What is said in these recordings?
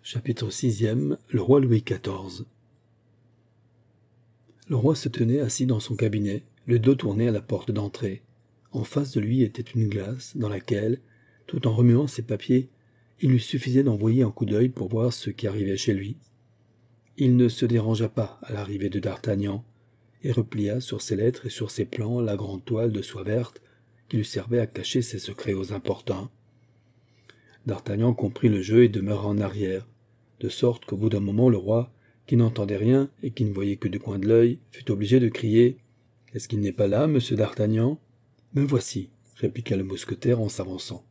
Chapitre 6e. Le roi Louis XIV. Le roi se tenait assis dans son cabinet, le dos tourné à la porte d'entrée. En face de lui était une glace dans laquelle, tout en remuant ses papiers, il lui suffisait d'envoyer un coup d'œil pour voir ce qui arrivait chez lui. Il ne se dérangea pas à l'arrivée de d'Artagnan, et replia sur ses lettres et sur ses plans la grande toile de soie verte qui lui servait à cacher ses secrets aux importuns. D'Artagnan comprit le jeu et demeura en arrière, de sorte qu'au bout d'un moment le roi, qui n'entendait rien et qui ne voyait que du coin de l'œil, fut obligé de crier « Est-ce qu'il n'est pas là, monsieur d'Artagnan ?»« Me voici, » répliqua le mousquetaire en s'avançant.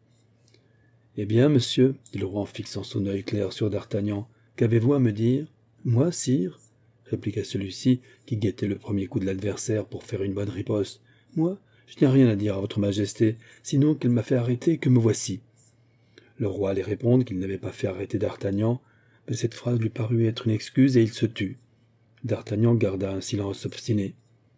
« Eh bien, monsieur, dit le roi en fixant son œil clair sur d'Artagnan, qu'avez-vous à me dire ?»« Moi, sire ?» répliqua celui-ci, qui guettait le premier coup de l'adversaire pour faire une bonne riposte. « Moi, je n'ai rien à dire à votre majesté, sinon qu'elle m'a fait arrêter et que me voici. » Le roi allait répondre qu'il n'avait pas fait arrêter d'Artagnan, mais cette phrase lui parut être une excuse et il se tut. D'Artagnan garda un silence obstiné.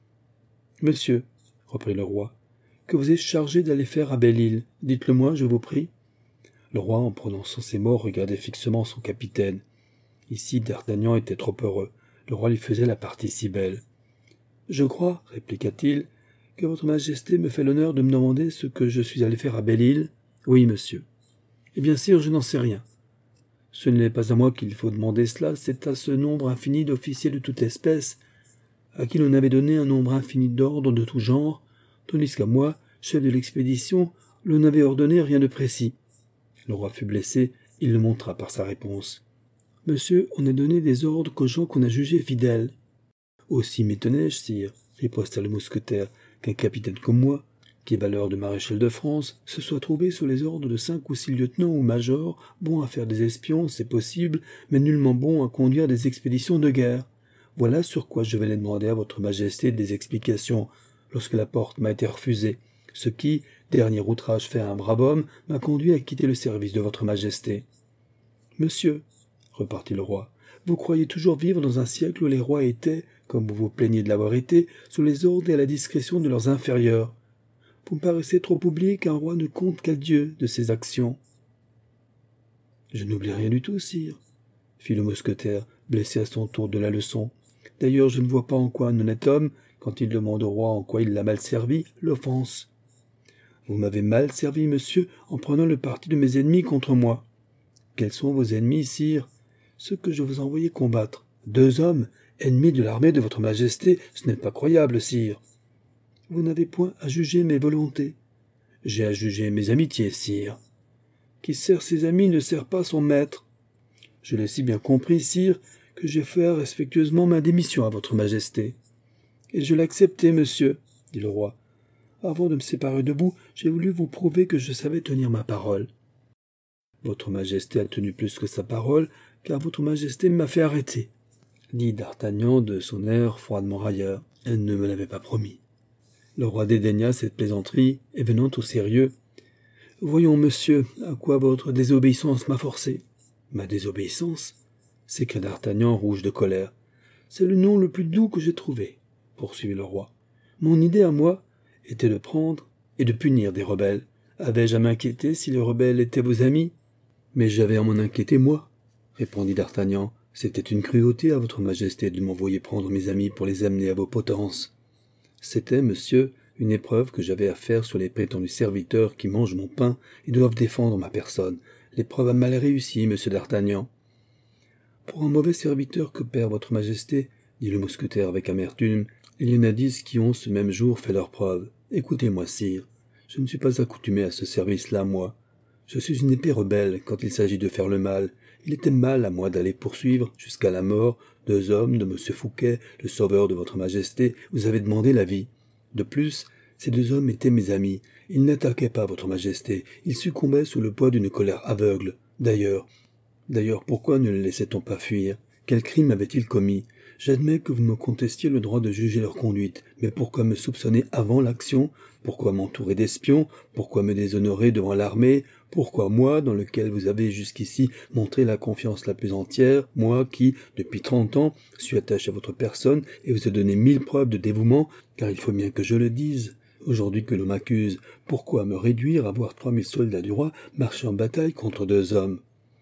« Monsieur, reprit le roi, que vous êtes chargé d'aller faire à Belle-Île, dites-le-moi, je vous prie. » Le roi, en prononçant ces mots, regardait fixement son capitaine. Ici, d'Artagnan était trop heureux. Le roi lui faisait la partie si belle. « Je crois, répliqua-t-il, que votre majesté me fait l'honneur de me demander ce que je suis allé faire à Belle-Île. »« Oui, monsieur. »« Eh bien, sire, je n'en sais rien. Ce n'est pas à moi qu'il faut demander cela, c'est à ce nombre infini d'officiers de toute espèce, à qui l'on avait donné un nombre infini d'ordres de tout genre, tandis qu'à moi, chef de l'expédition, l'on n'avait ordonné rien de précis. » Le roi fut blessé, il le montra par sa réponse. « Monsieur, on a donné des ordres qu'aux gens qu'on a jugés fidèles. »« Aussi m'étonnais-je, sire, riposta le mousquetaire, qu'un capitaine comme moi, qui est valeur de maréchal de France, se soit trouvé sous les ordres de 5 ou 6 lieutenants ou majors, bons à faire des espions, c'est possible, mais nullement bons à conduire des expéditions de guerre. Voilà sur quoi je vais les demander à votre majesté des explications, lorsque la porte m'a été refusée, ce qui, dernier outrage fait à un brave homme, m'a conduit à quitter le service de votre majesté. »« Monsieur, repartit le roi, vous croyez toujours vivre dans un siècle où les rois étaient, comme vous vous plaignez de l'avoir été, sous les ordres et à la discrétion de leurs inférieurs. Vous me paraissez trop oublier qu'un roi ne compte qu'à Dieu de ses actions. »« Je n'oublie rien du tout, sire, » fit le mousquetaire, blessé à son tour de la leçon. « D'ailleurs, je ne vois pas en quoi un honnête homme, quand il demande au roi en quoi il l'a mal servi, l'offense. Vous m'avez mal servi, monsieur, en prenant le parti de mes ennemis contre moi. Quels sont vos ennemis, sire? Ceux que je vous ai envoyés combattre. 2 hommes, ennemis de l'armée de votre majesté, ce n'est pas croyable, sire. Vous n'avez point à juger mes volontés. J'ai à juger mes amitiés, sire. Qui sert ses amis ne sert pas son maître. Je l'ai si bien compris, sire, que j'ai fait respectueusement ma démission à votre majesté. Et je l'ai acceptée, monsieur, dit le roi. Avant de me séparer de vous, j'ai voulu vous prouver que je savais tenir ma parole. Votre majesté a tenu plus que sa parole, car votre majesté m'a fait arrêter, dit d'Artagnan de son air froidement railleur. Elle ne me l'avait pas promis. Le roi dédaigna cette plaisanterie, et venant au sérieux, « Voyons, monsieur, à quoi votre désobéissance m'a forcé. »« Ma désobéissance » s'écria d'Artagnan rouge de colère. « C'est le nom le plus doux que j'ai trouvé, » poursuivit le roi. « Mon idée à moi était de prendre et de punir des rebelles. Avais-je à m'inquiéter si les rebelles étaient vos amis? Mais j'avais à m'en inquiéter, moi, » répondit d'Artagnan. « C'était une cruauté à votre majesté de m'envoyer prendre mes amis pour les amener à vos potences. C'était, monsieur, une épreuve que j'avais à faire sur les prétendus serviteurs qui mangent mon pain et doivent défendre ma personne. L'épreuve a mal réussi, monsieur d'Artagnan. »« Pour un mauvais serviteur que perd votre majesté, dit le mousquetaire avec amertume, il y en a 10 qui ont ce même jour fait leur preuve. Écoutez-moi, sire, je ne suis pas accoutumé à ce service-là, moi. Je suis une épée rebelle quand il s'agit de faire le mal. Il était mal à moi d'aller poursuivre, jusqu'à la mort, 2 hommes de M. Fouquet, le sauveur de votre majesté, vous avez demandé la vie. De plus, ces 2 hommes étaient mes amis. Ils n'attaquaient pas votre majesté. Ils succombaient sous le poids d'une colère aveugle. D'ailleurs, pourquoi ne les laissait-on pas fuir? Quel crime avaient-ils commis? J'admets que vous me contestiez le droit de juger leur conduite, mais pourquoi me soupçonner avant l'action? Pourquoi m'entourer d'espions? Pourquoi me déshonorer devant l'armée? Pourquoi moi, dans lequel vous avez jusqu'ici montré la confiance la plus entière, moi qui, depuis 30 ans, suis attaché à votre personne et vous ai donné 1000 preuves de dévouement, car il faut bien que je le dise. Aujourd'hui que l'on m'accuse, pourquoi me réduire à voir 3000 soldats du roi marcher en bataille contre 2 hommes?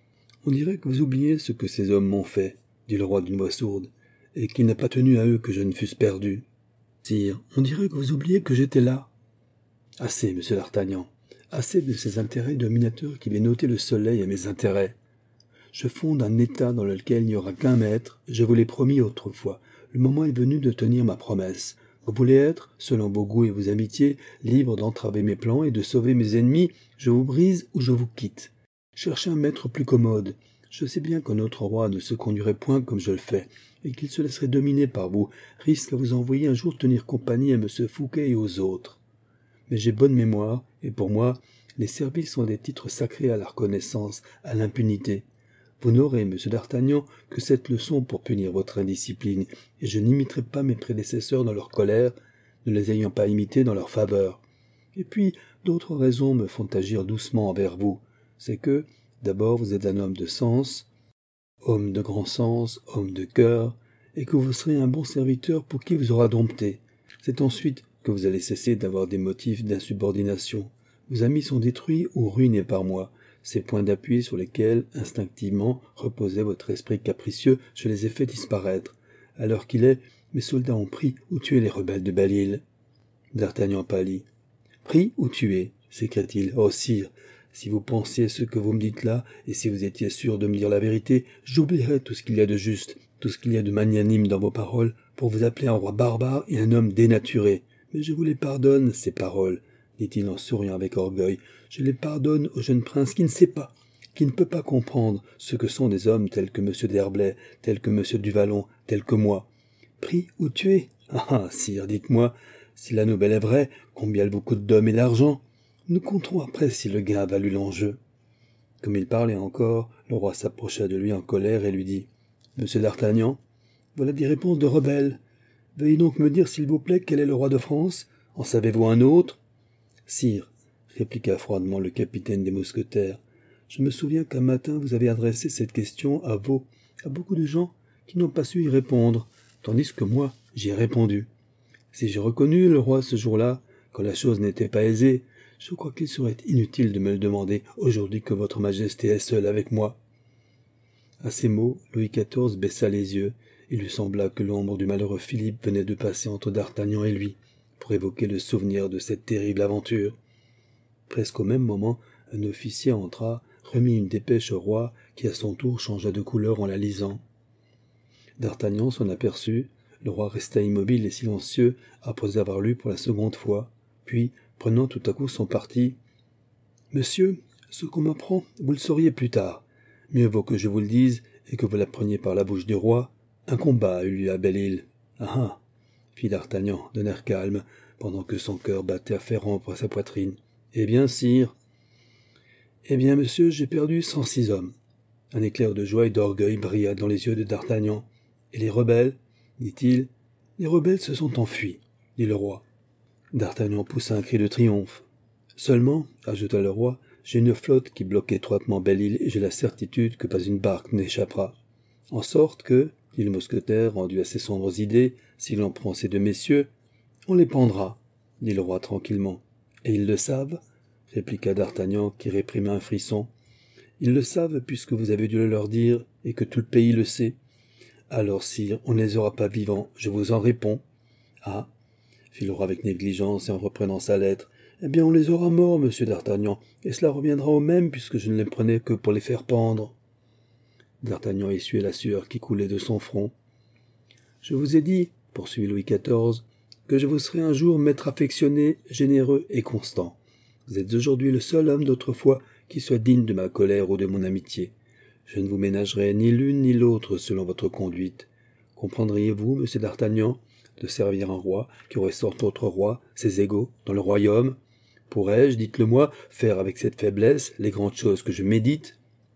On dirait que vous oubliez ce que ces hommes m'ont fait, dit le roi d'une voix sourde, et qu'il n'a pas tenu à eux que je ne fusse perdu. Sire, on dirait que vous oubliez que j'étais là. Assez, monsieur d'Artagnan, assez de ces intérêts dominateurs qui viennent ôter le soleil à mes intérêts. Je fonde un État dans lequel il n'y aura qu'un maître, je vous l'ai promis autrefois. Le moment est venu de tenir ma promesse. Vous voulez être, selon vos goûts et vos amitiés, libre d'entraver mes plans et de sauver mes ennemis, je vous brise ou je vous quitte. Cherchez un maître plus commode. Je sais bien qu'un autre roi ne se conduirait point comme je le fais, et qu'il se laisserait dominer par vous, risque à vous envoyer un jour tenir compagnie à M. Fouquet et aux autres. Mais j'ai bonne mémoire, et pour moi, les services sont des titres sacrés à la reconnaissance, à l'impunité. Vous n'aurez, monsieur d'Artagnan, que cette leçon pour punir votre indiscipline, et je n'imiterai pas mes prédécesseurs dans leur colère, ne les ayant pas imités dans leur faveur. Et puis, d'autres raisons me font agir doucement envers vous. C'est que, d'abord, vous êtes un homme de sens, homme de grand sens, homme de cœur, et que vous serez un bon serviteur pour qui vous aura dompté. C'est ensuite que vous allez cesser d'avoir des motifs d'insubordination. Vos amis sont détruits ou ruinés par moi. Ces points d'appui sur lesquels, instinctivement, reposait votre esprit capricieux, je les ai fait disparaître. À l'heure qu'il est, mes soldats ont pris ou tué les rebelles de Belle-Île. D'Artagnan pâlit. « Pris ou tué ?» s'écria-t-il. « Oh, sire, si vous pensiez ce que vous me dites là, et si vous étiez sûr de me dire la vérité, j'oublierais tout ce qu'il y a de juste, tout ce qu'il y a de magnanime dans vos paroles, pour vous appeler un roi barbare et un homme dénaturé. Mais je vous les pardonne, ces paroles, dit-il en souriant avec orgueil. Je les pardonne au jeune prince qui ne sait pas, qui ne peut pas comprendre ce que sont des hommes tels que M. d'Herblay, tels que M. du Vallon, tels que moi. Pris ou tué? Ah, sire, dites-moi, si la nouvelle est vraie, combien elle vous coûte d'hommes et d'argent? Nous compterons après si le gain a valu l'enjeu. Comme il parlait encore, le roi s'approcha de lui en colère et lui dit « Monsieur d'Artagnan, voilà des réponses de rebelles. Veuillez donc me dire, s'il vous plaît, quel est le roi de France? En savez-vous un autre ?» Sire, répliqua froidement le capitaine des mousquetaires, je me souviens qu'un matin vous avez adressé cette question à beaucoup de gens qui n'ont pas su y répondre, tandis que moi, j'y ai répondu. Si j'ai reconnu le roi ce jour-là, quand la chose n'était pas aisée, je crois qu'il serait inutile de me le demander aujourd'hui que votre majesté est seule avec moi. À ces mots, Louis XIV baissa les yeux. Il lui sembla que l'ombre du malheureux Philippe venait de passer entre d'Artagnan et lui, pour évoquer le souvenir de cette terrible aventure. Presque au même moment, un officier entra, remit une dépêche au roi, qui à son tour changea de couleur en la lisant. D'Artagnan s'en aperçut, le roi resta immobile et silencieux après avoir lu pour la seconde fois, puis, prenant tout à coup son parti, « Monsieur, ce qu'on m'apprend, vous le sauriez plus tard. Mieux vaut que je vous le dise et que vous l'appreniez par la bouche du roi. Un combat a eu lieu à Belle-Île. Ah ah !» fit d'Artagnan d'un air calme, pendant que son cœur battait à faire rompre sa poitrine. « Eh bien, sire ?» ?»« Eh bien, monsieur, j'ai perdu 106 hommes. » Un éclair de joie et d'orgueil brilla dans les yeux de d'Artagnan. « Et les rebelles ?» dit-il. « Les rebelles se sont enfuis, » dit le roi. D'Artagnan poussa un cri de triomphe. « Seulement, » ajouta le roi, « j'ai une flotte qui bloque étroitement Belle-Île et j'ai la certitude que pas une barque n'échappera. En sorte que, dit le mousquetaire, rendu à ses sombres idées, si l'on prend ces deux messieurs, on les pendra, dit le roi tranquillement. Et ils le savent, répliqua d'Artagnan qui réprima un frisson. Ils le savent puisque vous avez dû le leur dire et que tout le pays le sait. Alors, sire, on ne les aura pas vivants, je vous en réponds. Ah, fit le roi avec négligence et en reprenant sa lettre. Eh bien, on les aura morts, monsieur d'Artagnan, et cela reviendra au même puisque je ne les prenais que pour les faire pendre. D'Artagnan essuyait la sueur qui coulait de son front. Je vous ai dit, poursuivit Louis XIV, que je vous serai un jour maître affectionné, généreux et constant. Vous êtes aujourd'hui le seul homme d'autrefois qui soit digne de ma colère ou de mon amitié. Je ne vous ménagerai ni l'une ni l'autre selon votre conduite. Comprendriez-vous, monsieur d'Artagnan, de servir un roi qui aurait 100 autres rois, ses égaux, dans le royaume? Pourrais-je, dites-le-moi, faire avec cette faiblesse les grandes choses que je médite?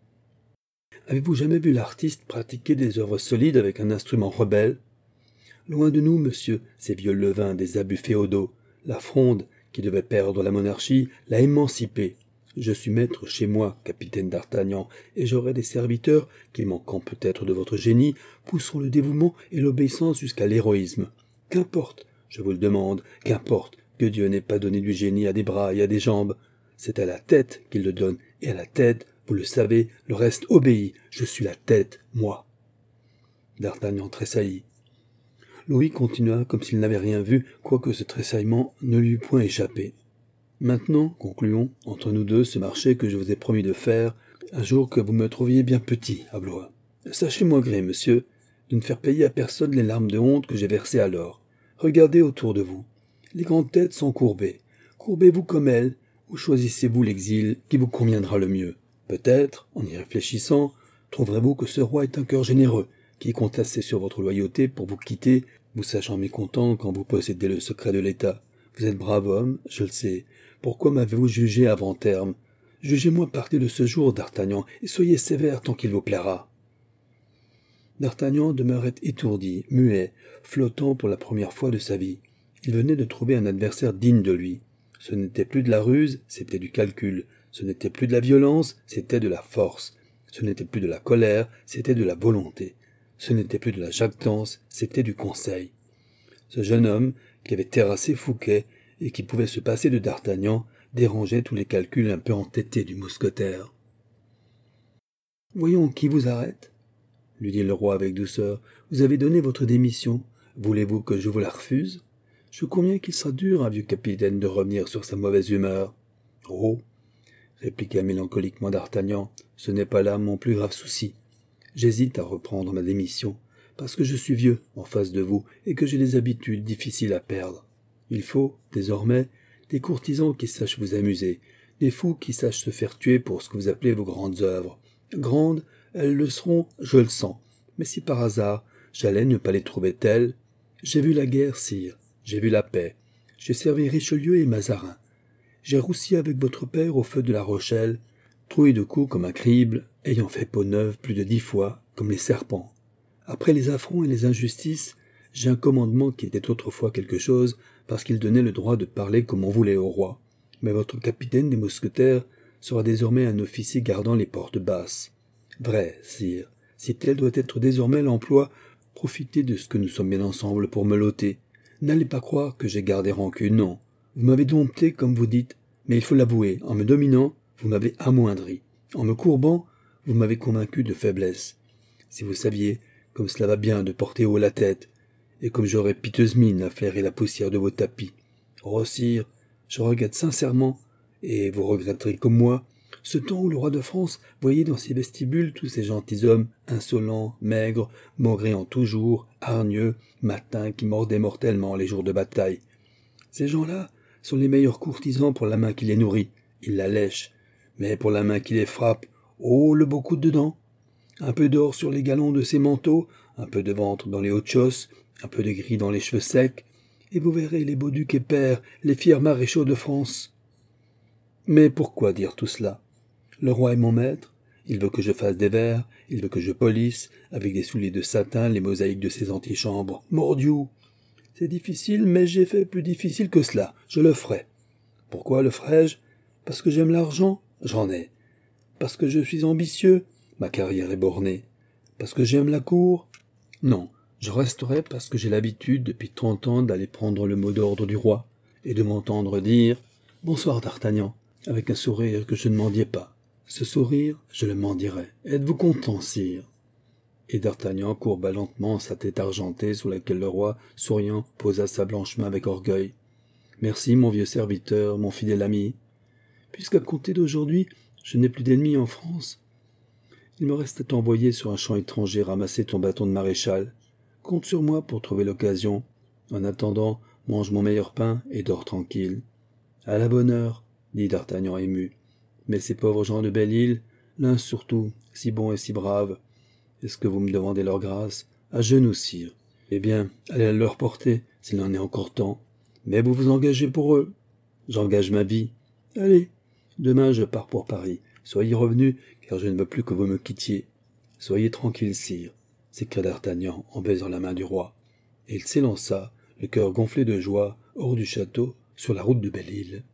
Avez-vous jamais vu l'artiste pratiquer des œuvres solides avec un instrument rebelle? Loin de nous, monsieur, ces vieux levains des abus féodaux. La Fronde, qui devait perdre la monarchie, l'a émancipée. Je suis maître chez moi, capitaine d'Artagnan, et j'aurai des serviteurs qui, manquant peut-être de votre génie, pousseront le dévouement et l'obéissance jusqu'à l'héroïsme. Qu'importe, je vous le demande, qu'importe que Dieu n'ait pas donné du génie à des bras et à des jambes. C'est à la tête qu'il le donne, et à la tête, Vous le savez, le reste obéit. Je suis la tête, moi. » D'Artagnan tressaillit. Louis continua comme s'il n'avait rien vu, quoique ce tressaillement ne lui eût point échappé. « Maintenant, concluons, entre nous deux, ce marché que je vous ai promis de faire, un jour que vous me trouviez bien petit à Blois. Sachez-moi gré, monsieur, de ne faire payer à personne les larmes de honte que j'ai versées alors. Regardez autour de vous. Les grandes têtes sont courbées. Courbez-vous comme elles, ou choisissez-vous l'exil qui vous conviendra le mieux. Peut-être, en y réfléchissant, trouverez-vous que ce roi est un cœur généreux, qui compte assez sur votre loyauté pour vous quitter, vous sachant mécontent quand vous possédez le secret de l'État. Vous êtes brave homme, je le sais. Pourquoi m'avez-vous jugé avant terme? Jugez-moi à partir de ce jour, D'Artagnan, et soyez sévère tant qu'il vous plaira. » D'Artagnan demeurait étourdi, muet, flottant pour la première fois de sa vie. Il venait de trouver un adversaire digne de lui. Ce n'était plus de la ruse, c'était du calcul. Ce n'était plus de la violence, c'était de la force. Ce n'était plus de la colère, c'était de la volonté. Ce n'était plus de la jactance, c'était du conseil. Ce jeune homme, qui avait terrassé Fouquet et qui pouvait se passer de D'Artagnan, dérangeait tous les calculs un peu entêtés du mousquetaire. « Voyons qui vous arrête, » lui dit le roi avec douceur. « Vous avez donné votre démission. Voulez-vous que je vous la refuse? Je conviens qu'il sera dur à un vieux capitaine de revenir sur sa mauvaise humeur. »« Oh !» répliqua mélancoliquement D'Artagnan, « ce n'est pas là mon plus grave souci. J'hésite à reprendre ma démission, parce que je suis vieux en face de vous et que j'ai des habitudes difficiles à perdre. Il faut, désormais, des courtisans qui sachent vous amuser, des fous qui sachent se faire tuer pour ce que vous appelez vos grandes œuvres. Grandes, elles le seront, je le sens. Mais si par hasard j'allais ne pas les trouver telles, j'ai vu la guerre, sire, j'ai vu la paix, j'ai servi Richelieu et Mazarin, j'ai roussi avec votre père au feu de la Rochelle, troué de coups comme un crible, ayant fait peau neuve plus de 10 fois, comme les serpents. Après les affronts et les injustices, j'ai un commandement qui était autrefois quelque chose, parce qu'il donnait le droit de parler comme on voulait au roi. Mais votre capitaine des mousquetaires sera désormais un officier gardant les portes basses. Vrai, sire, si tel doit être désormais l'emploi, profitez de ce que nous sommes bien ensemble pour me l'ôter. N'allez pas croire que j'ai gardé rancune, non. Vous m'avez dompté, comme vous dites, mais il faut l'avouer, en me dominant, vous m'avez amoindri. En me courbant, vous m'avez convaincu de faiblesse. Si vous saviez comme cela va bien de porter haut la tête, et comme j'aurais piteuse mine à flairer la poussière de vos tapis. Oh, sire, je regrette sincèrement, et vous regretterez comme moi, ce temps où le roi de France voyait dans ses vestibules tous ces gentilshommes insolents, maigres, maugréant toujours, hargneux, matins qui mordaient mortellement les jours de bataille. Ces gens-là sont les meilleurs courtisans pour la main qui les nourrit, ils la lèchent, mais pour la main qui les frappe, oh, le beau coup de dents! Un peu d'or sur les galons de ses manteaux, un peu de ventre dans les hautes chausses, un peu de gris dans les cheveux secs, et vous verrez les beaux ducs et pairs, les fiers maréchaux de France. Mais pourquoi dire tout cela? Le roi est mon maître, il veut que je fasse des vers, il veut que je polisse, avec des souliers de satin, les mosaïques de ses antichambres. Mordiou! C'est difficile, mais j'ai fait plus difficile que cela, je le ferai. Pourquoi le ferai-je? Parce que j'aime l'argent? J'en ai. Parce que je suis ambitieux? Ma carrière est bornée. Parce que j'aime la cour? Non, je resterai parce que j'ai l'habitude depuis 30 ans d'aller prendre le mot d'ordre du roi, et de m'entendre dire « Bonsoir d'Artagnan », avec un sourire que je ne mendiais pas. Ce sourire, je le mendierai. Êtes-vous content, sire? Et D'Artagnan courba lentement sa tête argentée sous laquelle le roi, souriant, posa sa blanche main avec orgueil. « Merci, mon vieux serviteur, mon fidèle ami. Puisqu'à compter d'aujourd'hui, je n'ai plus d'ennemis en France, il me reste à t'envoyer sur un champ étranger ramasser ton bâton de maréchal. Compte sur moi pour trouver l'occasion. En attendant, mange mon meilleur pain et dors tranquille. »« À la bonne heure, » dit D'Artagnan ému. « Mais ces pauvres gens de Belle-Île, l'un surtout, si bon et si brave, est-ce que vous me demandez leur grâce? À genoux, sire. Eh bien, allez la leur porter, s'il en est encore temps. Mais vous vous engagez pour eux. J'engage ma vie. Allez, demain je pars pour Paris. Soyez revenu, car je ne veux plus que vous me quittiez. Soyez tranquille, sire, s'écria D'Artagnan en baisant la main du roi. Et il s'élança, le cœur gonflé de joie, hors du château, sur la route de Belle-Île.